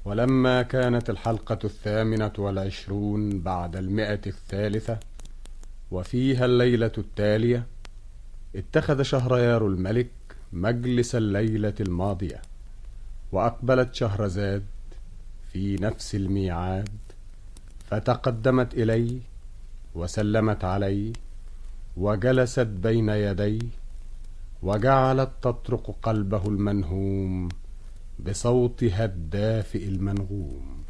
ولما كانت الحلقة 28 بعد 100 وفيها الليلة التالية، اتخذ شهريار الملك مجلس الليلة الماضية، وأقبلت شهرزاد في نفس الميعاد، فتقدمت إليه وسلمت عليه وجلست بين يديه، وجعلت تطرق قلبه المنهوم بصوتها الدافئ المنغوم.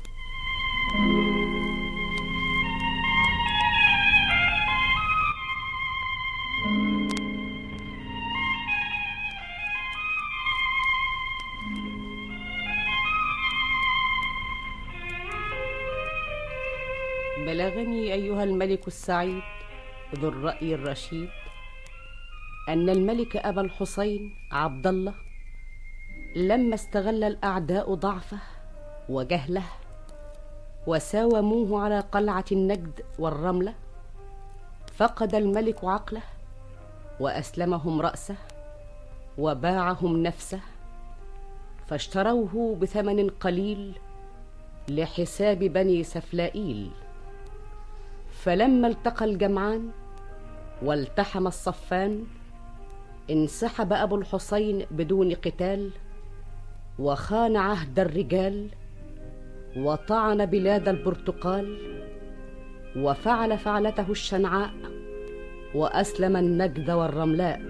بلغني أيها الملك السعيد ذو الرأي الرشيد أن الملك أبا الحسين عبد الله لما استغل الأعداء ضعفه وجهله وساوموه على قلعة النجد والرملة، فقد الملك عقله وأسلمهم رأسه وباعهم نفسه، فاشتروه بثمن قليل لحساب بني سفلائيل. فلما التقى الجمعان والتحم الصفان، انسحب أبو الحسين بدون قتال، وخان عهد الرجال، وطعن بلاد البرتقال، وفعل فعلته الشنعاء، وأسلم النجد والرملاء.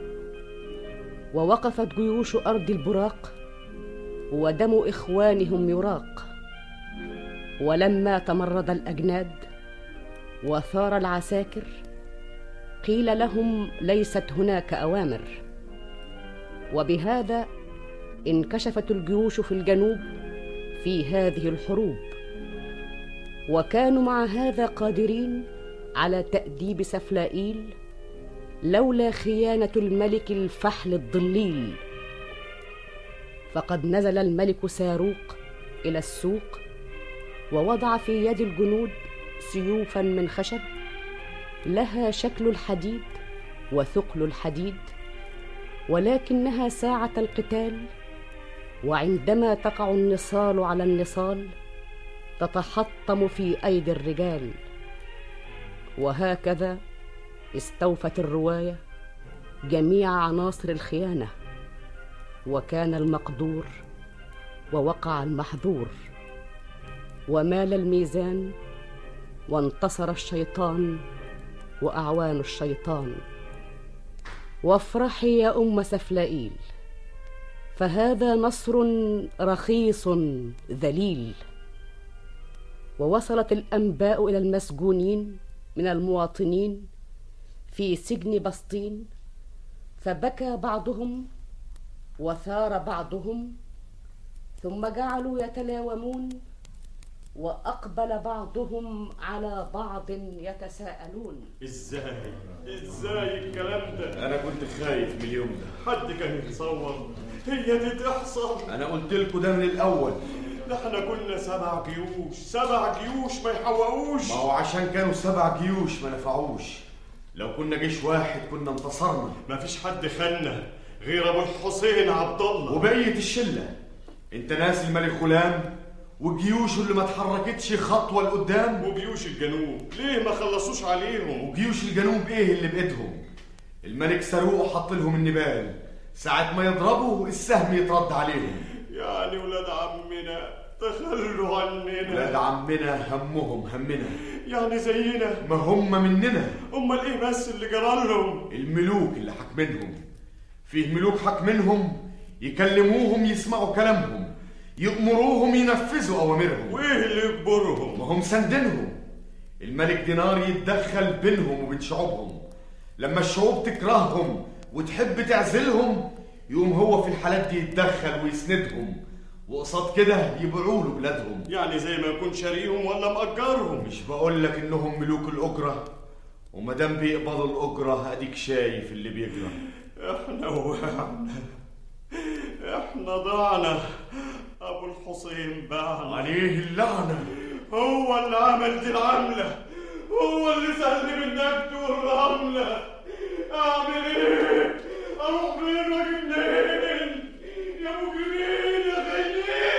ووقفت جيوش أرض البراق، ودم إخوانهم يراق. ولما تمرد الأجناد وثار العساكر، قيل لهم ليست هناك أوامر. وبهذا انكشفت الجيوش في الجنوب في هذه الحروب، وكانوا مع هذا قادرين على تأديب سفلائيل، لولا خيانة الملك الفحل الضليل. فقد نزل الملك ساروق إلى السوق، ووضع في يد الجنود سيوفا من خشب، لها شكل الحديد وثقل الحديد، ولكنها ساعة القتال وعندما تقع النصال على النصال تتحطم في أيدي الرجال. وهكذا استوفت الرواية جميع عناصر الخيانة، وكان المقدور ووقع المحظور، ومال الميزان، وانتصر الشيطان وأعوان الشيطان. وافرحي يا أم سفلائيل، فهذا نصر رخيص ذليل. ووصلت الأنباء إلى المسجونين من المواطنين في سجن بسطين، فبكى بعضهم وثار بعضهم، ثم جعلوا يتلاومون، وأقبل بعضهم على بعض يتساءلون. ازاي الكلام ده؟ انا كنت خايف من اليوم ده. حد كان يتصور هي دي تحصل؟ انا قلت لكم ده من الاول. احنا كنا 7 جيوش ما يحوقوش. ما هو عشان كانوا 7 جيوش ما نفعوش. لو كنا جيش واحد كنا انتصرنا. ما فيش حد خلنا غير ابو الحسين عبد الله وبقية الشلة. انت ناس الملك غلام والجيوش اللي ما اتحركتش خطوة لقدام، وجيوش الجنوب ليه ما خلصوش عليهم؟ وجيوش الجنوب ايه اللي بايدهم؟ الملك ساروق حط لهم النبال، ساعة ما يضربوا السهم يترد عليهم. يعني ولاد عمنا تخلوا عننا. ولاد عمنا همنا، يعني زينا، ما هم مننا. امال ايه بس اللي جرالهم؟ الملوك اللي حاكمينهم. فيه ملوك حاكمينهم يكلموهم يسمعوا كلامهم، يأمروهم ينفذوا أوامرهم. وإيه اللي يجبرهم؟ ما هم سندينهم. الملك دينار يتدخل بينهم وبين شعوبهم، لما الشعوب تكرههم وتحب تعزلهم يقوم هو في الحالات دي يتدخل ويسندهم، وقصاد كده يبيعوا له بلادهم. يعني زي ما يكون شاريهم ولا مأجرهم. مش بقول لك إنهم ملوك الأجرة؟ ومادام بيقبضوا الأجرة أديك شايف اللي بيجرى. إحنا وقعنا، إحنا ضعنا، أبو الحسين باعنا. عليه اللعنة. هو اللي عمل دي العملة، هو اللي سلم النجد والرملة. أعمل إيه؟ أروح فين وأجي منين؟ يا مجرمين يا خاينين.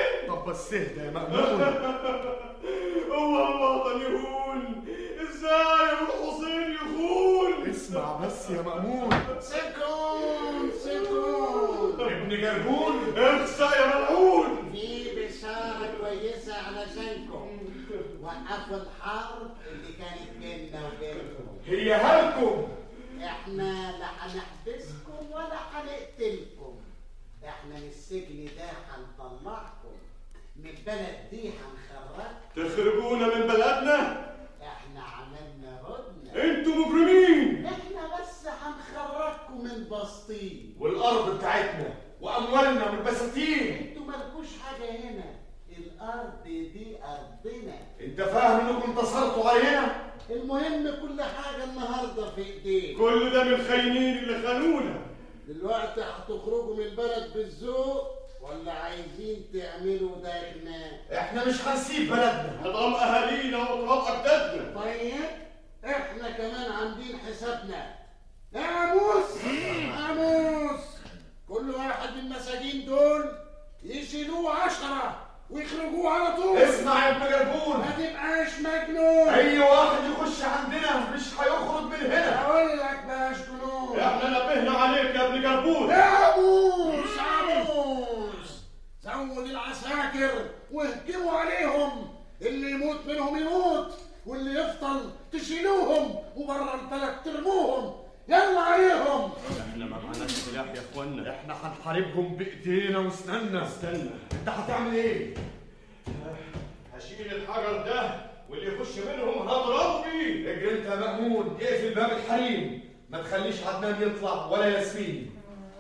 بس اهدى يا مأمون. هو الوطن يهون؟ ازاي ابو الحسين يخون؟ اسمع بس يا مأمون. سكون ابن جربون. اخسى يا ملعون. في بشارة كويسة علشانكم. وقفوا الحرب اللي كانت بيننا وبينكم. هي هلكم. احنا لا هنحبسكم ولا هنقتلكم. احنا من السجن ده هنطلعكم، من البلد دي هنخرجكم. تخرجونا من بلدنا؟ احنا عملنا ردنا. انتوا مجرمين. احنا بس هنخرجكم من بسطين. والارض بتاعتنا واموالنا والبساتين. انتوا مالكوش حاجة هنا، الارض دي ارضنا. انت فاهم انكم انتصرتوا علينا؟ المهم كل حاجة النهاردة في ايديك. كل ده من الخاينين اللي خانونا. دلوقتي هتخرجوا من البلد بالذوق ولا عايزين تعملوا داخلنا؟ احنا مش هنسيب بلدنا. حضام اهالينا وتراب اجدادنا. طيب احنا كمان عاملين حسابنا. يا عموس عموس، كل واحد من المساجين دول يشيلوه 10 ويخرجوه على طول. اسمع يا ابن جربون، ما تبقاش مجنون. اي واحد يخش عندنا مش هيخرج من هنا. اقول لك بلاش جنون. احنا نبهنا عليك يا ابن جربون. يا عموس عموس، زود العساكر واهجموا عليهم. اللي يموت منهم يموت، واللي يفضل تشيلوهم وبره البلد ترموهم. يلا عليهم. احنا ما معناش سلاح يا اخوانا. احنا هنحاربهم بايدينا واسناننا. استنى، انت هتعمل ايه؟ هشيل الحجر ده واللي يخش منهم هضربه بيه. اجري انت يا مأمون، اقفل باب الحريم، ما تخليش عدنان يطلع ولا ياسمين.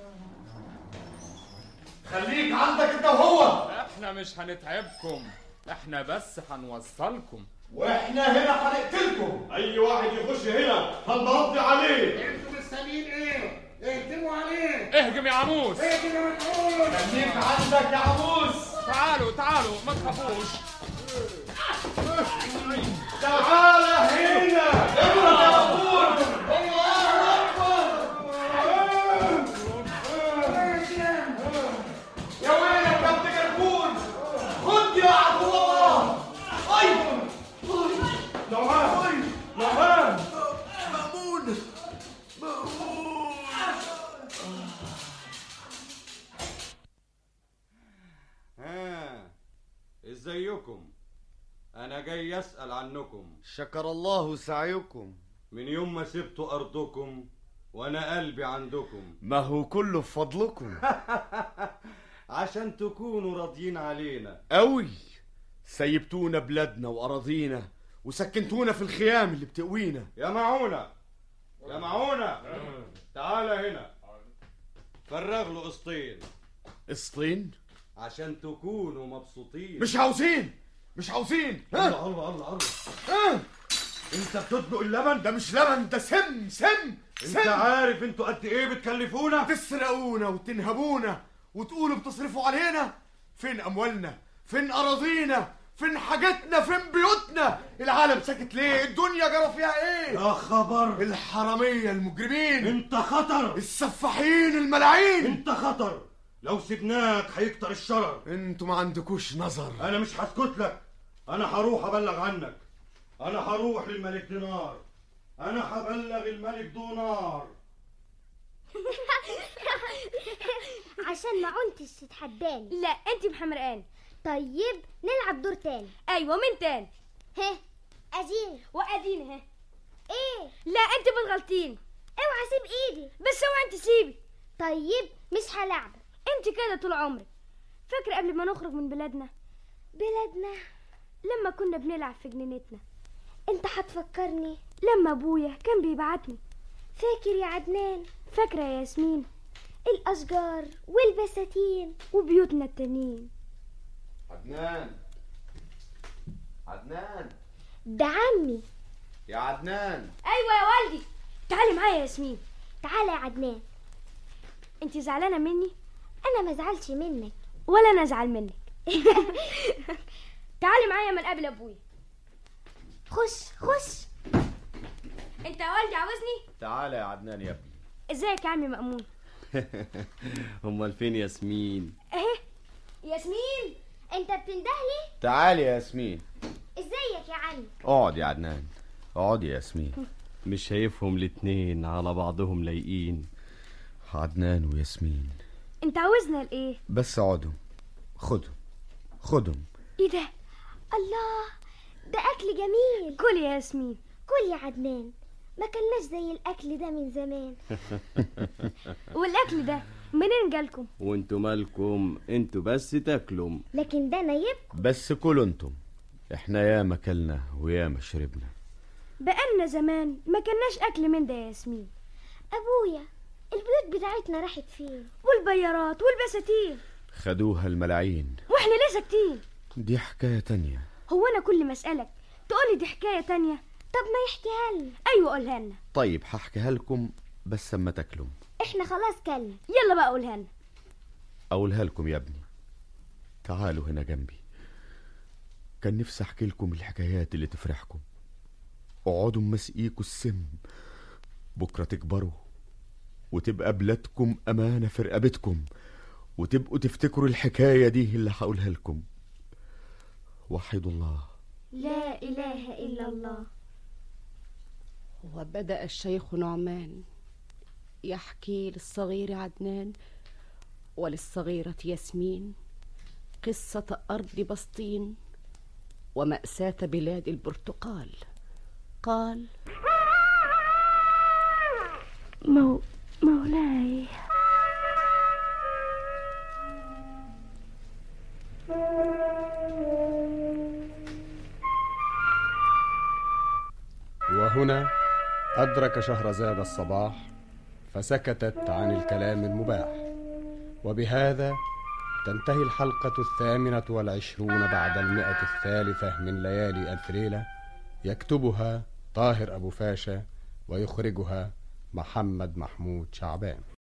خليك عندك انت وهو. احنا مش هنتعبكم، احنا بس هنوصلكم. واحنا هنا هنقتلكم. اي واحد يخش هنا هنضرب عليه. انتوا مستنيين ايه؟ اهجموا عليه. اهجم يا عموس. اهجم يا مجنون. خليك عندك يا عموس. تعالوا ما تخافوش. تعالى هنا. اضرب يا مأمون. يا ويلك يا ابن جربون، خد يا عدو الله. نوعان نوعان. مأمون. ازيكم؟ انا جاي اسأل عنكم. شكر الله سعيكم. من يوم ما سبتوا ارضكم وانا قلبي عندكم. ما هو كله بفضلكم. عشان تكونوا راضيين علينا قوي. سيبتونا بلادنا واراضينا وسكنتونا في الخيام اللي بتقوينا. يا معونة، يا معونة، تعالى هنا. فرغ له قسطين. قسطين؟ عشان تكونوا مبسوطين. مش عاوزين. الله الله الله الله. انت بتدلق اللبن ده؟ مش لبن، ده سم. انت عارف انتوا قد ايه بتكلفونا؟ تسرقونا وتنهبونا وتقولوا بتصرفوا علينا. فين اموالنا؟ فين اراضينا؟ فين حاجتنا؟ فين بيوتنا؟ العالم ساكت ليه؟ الدنيا جرى فيها ايه؟ يا خبر. الحرامية المجرمين، انت خطر. السفاحين الملاعين، انت خطر. لو سيبناك هيكتر الشرر. انتوا ما عندكوش نظر. انا مش هسكت لك. انا هروح ابلغ عنك. انا هروح للملك دينار. انا هبلغ الملك دونار. عشان ما كنتش تتحداني. لا انت محمرقاني. طيب نلعب دور تاني. ايوه من تاني؟ ها ادين وادين. ها ايه؟ لا انت بتغلطين. اوعى سيب ايدي. بس اوعى انت سيبي. طيب مش هلعبك. انت كده طول عمرك. فاكره قبل ما نخرج من بلادنا لما كنا بنلعب في جنينتنا؟ انت هتفكرني لما ابويا كان بيبعتني. فاكر يا عدنان؟ فاكره يا ياسمين؟ الاشجار والبساتين وبيوتنا التانيين. عدنان ده عمي. يا عدنان. ايوه يا والدي. تعالي معايا يا ياسمين. تعالى يا عدنان. انت زعلانه مني؟ انا ما زعلش منك ولا انا ازعل منك. تعالي معايا من قبل ابويا. خش. انت يا والدي عاوزني؟ تعالى يا عدنان يا ابني. ازيك يا عمي مأمون؟ امال فين ياسمين؟ اهي ياسمين. انت بتندهلي؟ تعالي يا ياسمين. ازيك يا عمي؟ اقعد يا عدنان، اقعد يا ياسمين. مش شايفهم الاتنين على بعضهم لايقين؟ عدنان وياسمين. انت عاوزنا لايه؟ بس اقعدوا، خدهم. ايه ده؟ الله، ده اكل جميل. كل يا ياسمين. كل يا عدنان، ما كلناش زي الاكل ده من زمان. والاكل ده منين جالكم؟ وانتوا مالكم؟ انتوا بس تاكلوا. لكن ده نايب. بس كلوا انتم، احنا ياما كلنا وياما شربنا. بقالنا زمان ما كلناش اكل من ده يا ياسمين. ابويا، البيوت بتاعتنا راحت فين؟ والبيارات والبساتين خدوها الملاعين، واحنا ليه ساكتين؟ دي حكاية تانية. هو انا كل ما اسالك تقولي دي حكايه تانية؟ طب ما يحكيها لنا. ايوه قولها لنا. طيب هحكيها لكم بس اما تاكلوا. احنا خلاص كلنا. يلا بقى قولها لنا. اقولها لكم يا ابني، تعالوا هنا جنبي. كان نفسي احكي لكم الحكايات اللي تفرحكم. اقعدوا مسقيكوا السم، بكره تكبروا وتبقى بلادكم امانه في رقبتكم، وتبقوا تفتكروا الحكايه دي اللي هقولها لكم. وحدوا الله. لا اله الا الله. وبدأ الشيخ نعمان يحكي للصغير عدنان وللصغيرة ياسمين قصة أرض بسطين ومأساة بلاد البرتقال. قال: مولاي، وهنا أدرك شهرزاد الصباح فسكتت عن الكلام المباح. وبهذا تنتهي الحلقة 28 بعد 103 من ليالي ألف ليلة. يكتبها طاهر أبو فاشا ويخرجها محمد محمود شعبان.